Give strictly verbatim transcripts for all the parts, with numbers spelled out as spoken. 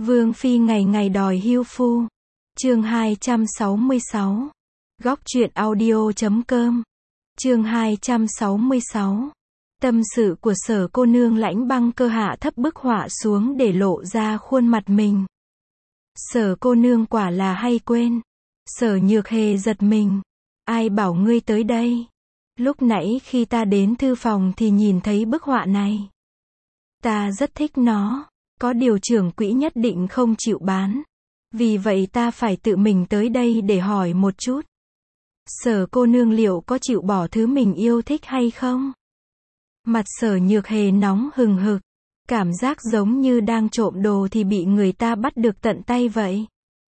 Vương phi ngày ngày đòi hưu phu. Chương hai trăm sáu mươi sáu. Góc truyện audio chấm com. Chương hai trăm sáu mươi sáu. Tâm sự của Sở cô nương. Lãnh Băng Cơ hạ thấp bức họa xuống để lộ ra khuôn mặt mình. Sở cô nương quả là hay quên. Sở Nhược Hề giật mình. Ai bảo ngươi tới đây? Lúc nãy khi ta đến thư phòng thì nhìn thấy bức họa này. Ta rất thích nó. Có điều trưởng quỹ nhất định không chịu bán. Vì vậy ta phải tự mình tới đây để hỏi một chút. Sở cô nương liệu có chịu bỏ thứ mình yêu thích hay không? Mặt Sở Nhược Hề nóng hừng hực. Cảm giác giống như đang trộm đồ thì bị người ta bắt được tận tay vậy.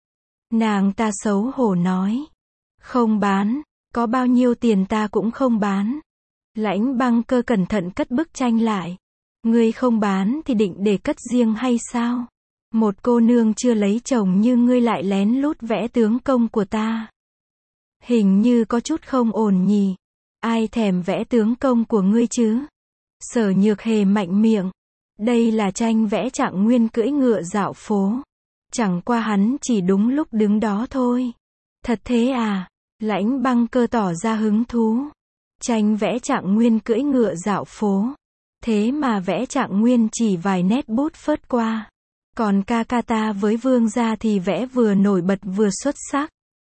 Nàng ta xấu hổ nói. Không bán. Có bao nhiêu tiền ta cũng không bán. Lãnh Băng Cơ cẩn thận cất bức tranh lại. Ngươi không bán thì định để cất riêng hay sao? Một cô nương chưa lấy chồng như ngươi lại lén lút vẽ tướng công của ta. Hình như có chút không ổn nhỉ. Ai thèm vẽ tướng công của ngươi chứ? Sở Nhược Hề mạnh miệng. Đây là tranh vẽ Trạng Nguyên cưỡi ngựa dạo phố. Chẳng qua hắn chỉ đúng lúc đứng đó thôi. Thật thế à? Lãnh Băng Cơ tỏ ra hứng thú. Tranh vẽ Trạng Nguyên cưỡi ngựa dạo phố. Thế mà vẽ Trạng Nguyên chỉ vài nét bút phớt qua. Còn ca ca ta với vương gia thì vẽ vừa nổi bật vừa xuất sắc.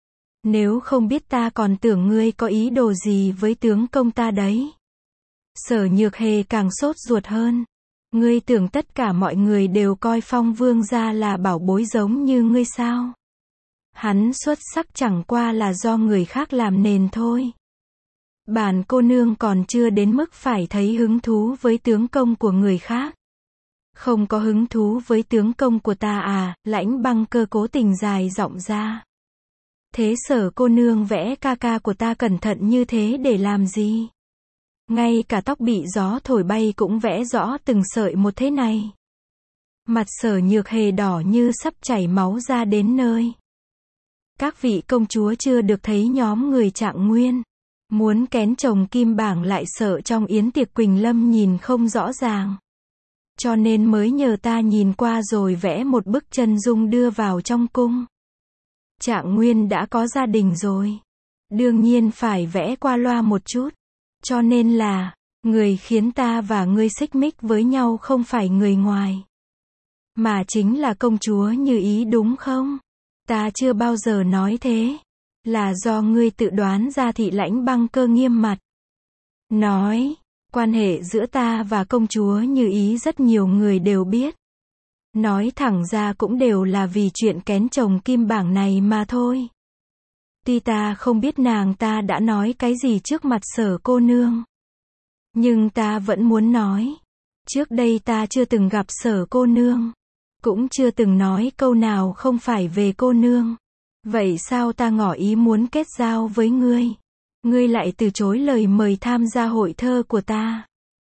Nếu không biết ta còn tưởng ngươi có ý đồ gì với tướng công ta đấy. Sở Nhược Hề càng sốt ruột hơn. Ngươi tưởng tất cả mọi người đều coi Phong vương gia là bảo bối giống như ngươi sao? Hắn xuất sắc chẳng qua là do người khác làm nền thôi. Bản cô nương còn chưa đến mức phải thấy hứng thú với tướng công của người khác. Không có hứng thú với tướng công của ta à? Lãnh Băng Cơ cố tình dài giọng ra. Thế Sở cô nương vẽ ca ca của ta cẩn thận như thế để làm gì? Ngay cả tóc bị gió thổi bay cũng vẽ rõ từng sợi một thế này. Mặt Sở Nhược Hề đỏ như sắp chảy máu ra đến nơi. Các vị công chúa chưa được thấy nhóm người Trạng Nguyên. Muốn kén chồng Kim Bảng lại sợ trong yến tiệc Quỳnh Lâm nhìn không rõ ràng. Cho nên mới nhờ ta nhìn qua rồi vẽ một bức chân dung đưa vào trong cung. Trạng Nguyên đã có gia đình rồi. Đương nhiên phải vẽ qua loa một chút. Cho nên là, người khiến ta và ngươi xích mích với nhau không phải người ngoài. Mà chính là công chúa Như Ý đúng không? Ta chưa bao giờ nói thế. Là do ngươi tự đoán ra. Thị Lãnh Băng Cơ nghiêm mặt. Nói, quan hệ giữa ta và công chúa Như Ý rất nhiều người đều biết. Nói thẳng ra cũng đều là vì chuyện kén chồng Kim Bảng này mà thôi. Tuy ta không biết nàng ta đã nói cái gì trước mặt Sở cô nương. Nhưng ta vẫn muốn nói. Trước đây ta chưa từng gặp Sở cô nương. Cũng chưa từng nói câu nào không phải về cô nương. Vậy sao ta ngỏ ý muốn kết giao với ngươi? Ngươi lại từ chối lời mời tham gia hội thơ của ta.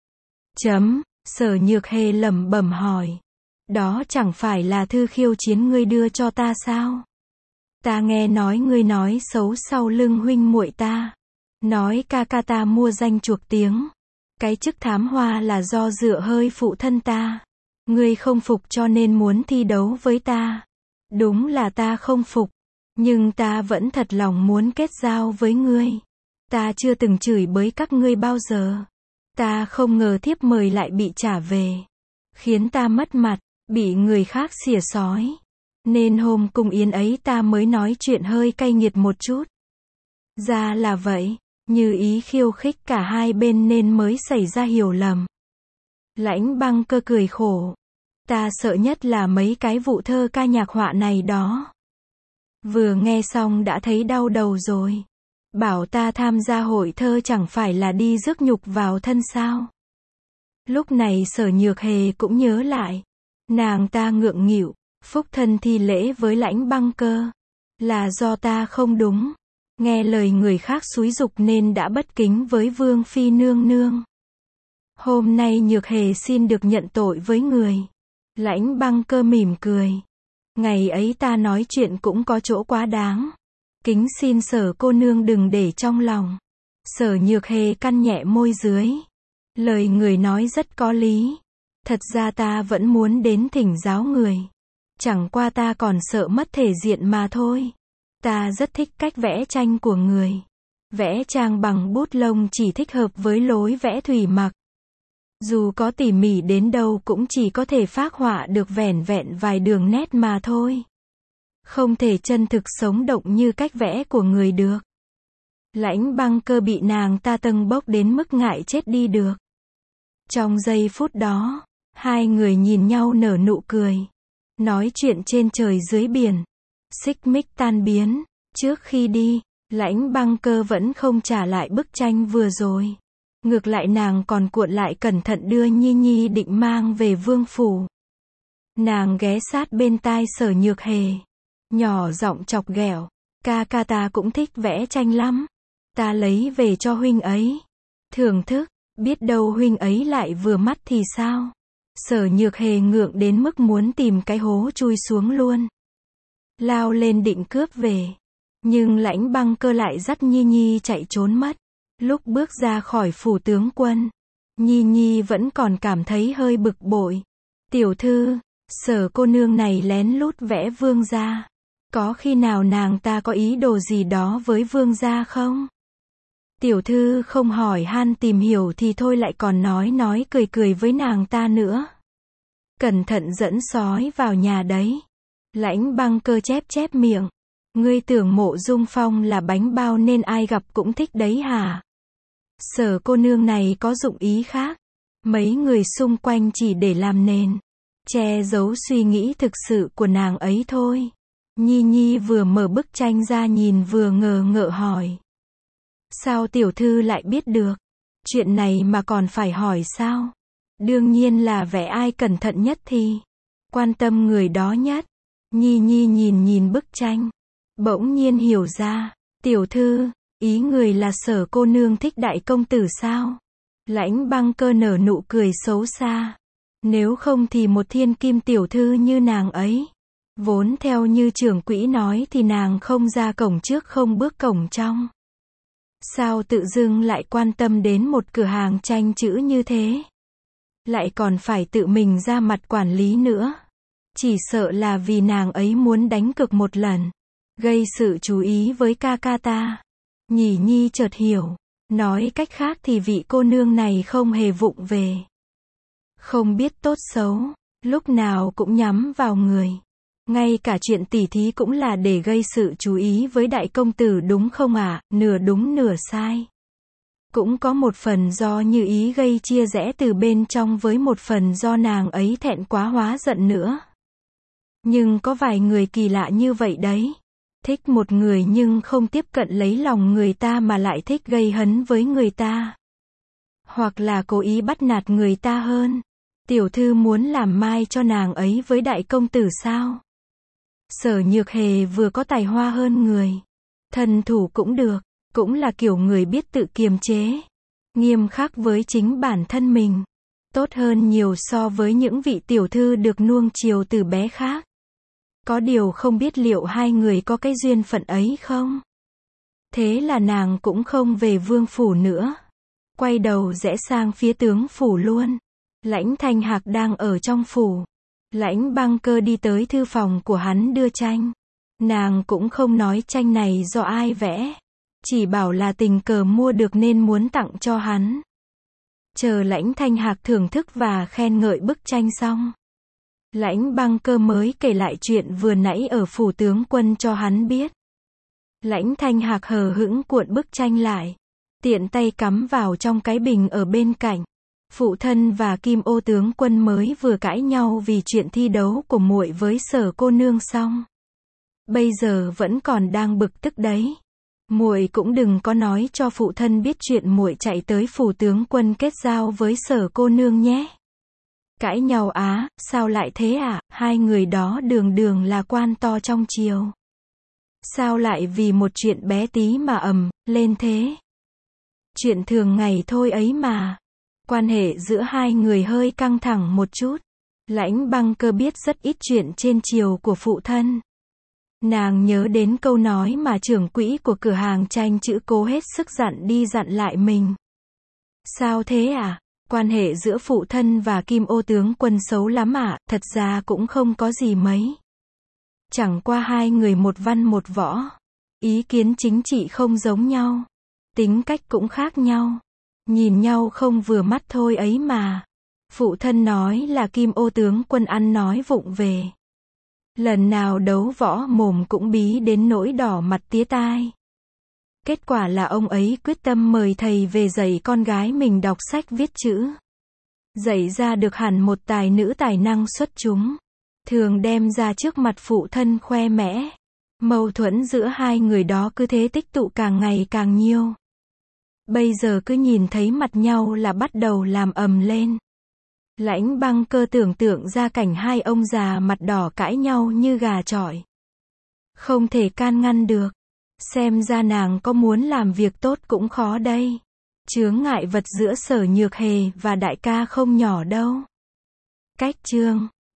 Chấm, Sở Nhược Hề lẩm bẩm hỏi. Đó chẳng phải là thư khiêu chiến ngươi đưa cho ta sao? Ta nghe nói ngươi nói xấu sau lưng huynh muội ta. Nói ca ca ta mua danh chuộc tiếng. Cái chức thám hoa là do dựa hơi phụ thân ta. Ngươi không phục cho nên muốn thi đấu với ta. Đúng là ta không phục. Nhưng ta vẫn thật lòng muốn kết giao với ngươi. Ta chưa từng chửi bới các ngươi bao giờ. Ta không ngờ thiếp mời lại bị trả về. Khiến ta mất mặt, bị người khác xỉa xói. Nên hôm cung yến ấy ta mới nói chuyện hơi cay nghiệt một chút. Ra là vậy, Như Ý khiêu khích cả hai bên nên mới xảy ra hiểu lầm. Lãnh Băng Cơ cười khổ. Ta sợ nhất là mấy cái vụ thơ ca nhạc họa này đó. Vừa nghe xong đã thấy đau đầu rồi. Bảo ta tham gia hội thơ chẳng phải là đi rước nhục vào thân sao? Lúc này Sở Nhược Hề cũng nhớ lại. Nàng ta ngượng nghịu, phúc thân thi lễ với Lãnh Băng Cơ. Là do ta không đúng. Nghe lời người khác xúi giục nên đã bất kính với Vương phi nương nương. Hôm nay Nhược Hề xin được nhận tội với người. Lãnh Băng Cơ mỉm cười. Ngày ấy ta nói chuyện cũng có chỗ quá đáng. Kính xin Sở cô nương đừng để trong lòng. Sở Nhược Hề cắn nhẹ môi dưới. Lời người nói rất có lý. Thật ra ta vẫn muốn đến thỉnh giáo người. Chẳng qua ta còn sợ mất thể diện mà thôi. Ta rất thích cách vẽ tranh của người. Vẽ trang bằng bút lông chỉ thích hợp với lối vẽ thủy mặc. Dù có tỉ mỉ đến đâu cũng chỉ có thể phác họa được vẻn vẹn vài đường nét mà thôi. Không thể chân thực sống động như cách vẽ của người được. Lãnh Băng Cơ bị nàng ta tâng bốc đến mức ngại chết đi được. Trong giây phút đó, hai người nhìn nhau nở nụ cười. Nói chuyện trên trời dưới biển. Xích mích tan biến. Trước khi đi, Lãnh Băng Cơ vẫn không trả lại bức tranh vừa rồi. Ngược lại nàng còn cuộn lại cẩn thận đưa Nhi Nhi định mang về vương phủ. Nàng ghé sát bên tai Sở Nhược Hề. Nhỏ giọng chọc ghẹo. Ca ca ta cũng thích vẽ tranh lắm. Ta lấy về cho huynh ấy. Thưởng thức, biết đâu huynh ấy lại vừa mắt thì sao? Sở Nhược Hề ngượng đến mức muốn tìm cái hố chui xuống luôn. Lao lên định cướp về. Nhưng Lãnh Băng Cơ lại dắt Nhi Nhi chạy trốn mất. Lúc bước ra khỏi phủ tướng quân, Nhi Nhi vẫn còn cảm thấy hơi bực bội. Tiểu thư, Sở cô nương này lén lút vẽ vương gia. Có khi nào nàng ta có ý đồ gì đó với vương gia không? Tiểu thư không hỏi han tìm hiểu thì thôi lại còn nói nói cười cười với nàng ta nữa. Cẩn thận dẫn sói vào nhà đấy. Lãnh Băng Cơ chép chép miệng. Ngươi tưởng Mộ Dung Phong là bánh bao nên ai gặp cũng thích đấy hả? Sở cô nương này có dụng ý khác. Mấy người xung quanh chỉ để làm nền, che giấu suy nghĩ thực sự của nàng ấy thôi. Nhi Nhi vừa mở bức tranh ra nhìn vừa ngờ ngợ hỏi. Sao tiểu thư lại biết được? Chuyện này mà còn phải hỏi sao? Đương nhiên là vẽ ai cẩn thận nhất thì quan tâm người đó nhất. Nhi Nhi nhìn nhìn bức tranh, bỗng nhiên hiểu ra. Tiểu thư, ý người là Sở cô nương thích đại công tử sao? Lãnh Băng Cơ nở nụ cười xấu xa. Nếu không thì một thiên kim tiểu thư như nàng ấy, vốn theo như trưởng quỹ nói thì nàng không ra cổng trước không bước cổng trong. Sao tự dưng lại quan tâm đến một cửa hàng tranh chữ như thế? Lại còn phải tự mình ra mặt quản lý nữa. Chỉ sợ là vì nàng ấy muốn đánh cược một lần, gây sự chú ý với ca ca ta. Nhỉ Nhi chợt hiểu. Nói cách khác thì vị cô nương này không hề vụng về. Không biết tốt xấu, lúc nào cũng nhắm vào người. Ngay cả chuyện tỉ thí cũng là để gây sự chú ý với đại công tử đúng không ạ? À? Nửa đúng nửa sai. Cũng có một phần do Như Ý gây chia rẽ từ bên trong với một phần do nàng ấy thẹn quá hóa giận nữa. Nhưng có vài người kỳ lạ như vậy đấy. Thích một người nhưng không tiếp cận lấy lòng người ta mà lại thích gây hấn với người ta. Hoặc là cố ý bắt nạt người ta hơn. Tiểu thư muốn làm mai cho nàng ấy với đại công tử sao? Sở Nhược Hề vừa có tài hoa hơn người, thần thủ cũng được, cũng là kiểu người biết tự kiềm chế, nghiêm khắc với chính bản thân mình. Tốt hơn nhiều so với những vị tiểu thư được nuông chiều từ bé khác. Có điều không biết liệu hai người có cái duyên phận ấy không? Thế là nàng cũng không về vương phủ nữa. Quay đầu rẽ sang phía tướng phủ luôn. Lãnh Thanh Hạc đang ở trong phủ. Lãnh Băng Cơ đi tới thư phòng của hắn đưa tranh. Nàng cũng không nói tranh này do ai vẽ. Chỉ bảo là tình cờ mua được nên muốn tặng cho hắn. Chờ Lãnh Thanh Hạc thưởng thức và khen ngợi bức tranh xong, Lãnh Băng Cơ mới kể lại chuyện vừa nãy ở phủ tướng quân cho hắn biết. Lãnh Thanh Hạc hờ hững cuộn bức tranh lại, tiện tay cắm vào trong cái bình ở bên cạnh. Phụ thân và Kim Ô tướng quân mới vừa cãi nhau vì chuyện thi đấu của muội với Sở cô nương xong. Bây giờ vẫn còn đang bực tức đấy. Muội cũng đừng có nói cho phụ thân biết chuyện muội chạy tới phủ tướng quân kết giao với Sở cô nương nhé. Cãi nhau á, sao lại thế à? Hai người đó đường đường là quan to trong triều. Sao lại vì một chuyện bé tí mà ầm lên thế? Chuyện thường ngày thôi ấy mà. Quan hệ giữa hai người hơi căng thẳng một chút. Lãnh Băng Cơ biết rất ít chuyện trên triều của phụ thân. Nàng nhớ đến câu nói mà trưởng quỹ của cửa hàng tranh chữ cố hết sức dặn đi dặn lại mình. Sao thế à? Quan hệ giữa phụ thân và Kim Ô tướng quân xấu lắm ạ? À? Thật ra cũng không có gì mấy. Chẳng qua hai người một văn một võ. Ý kiến chính trị không giống nhau. Tính cách cũng khác nhau. Nhìn nhau không vừa mắt thôi ấy mà. Phụ thân nói là Kim Ô tướng quân ăn nói vụng về. Lần nào đấu võ mồm cũng bí đến nỗi đỏ mặt tía tai. Kết quả là ông ấy quyết tâm mời thầy về dạy con gái mình đọc sách viết chữ. Dạy ra được hẳn một tài nữ tài năng xuất chúng. Thường đem ra trước mặt phụ thân khoe mẽ. Mâu thuẫn giữa hai người đó cứ thế tích tụ càng ngày càng nhiều. Bây giờ cứ nhìn thấy mặt nhau là bắt đầu làm ầm lên. Lãnh Băng Cơ tưởng tượng ra cảnh hai ông già mặt đỏ cãi nhau như gà chọi. Không thể can ngăn được. Xem ra nàng có muốn làm việc tốt cũng khó đây. Chướng ngại vật giữa Sở Nhược Hề và đại ca không nhỏ đâu. Cách chương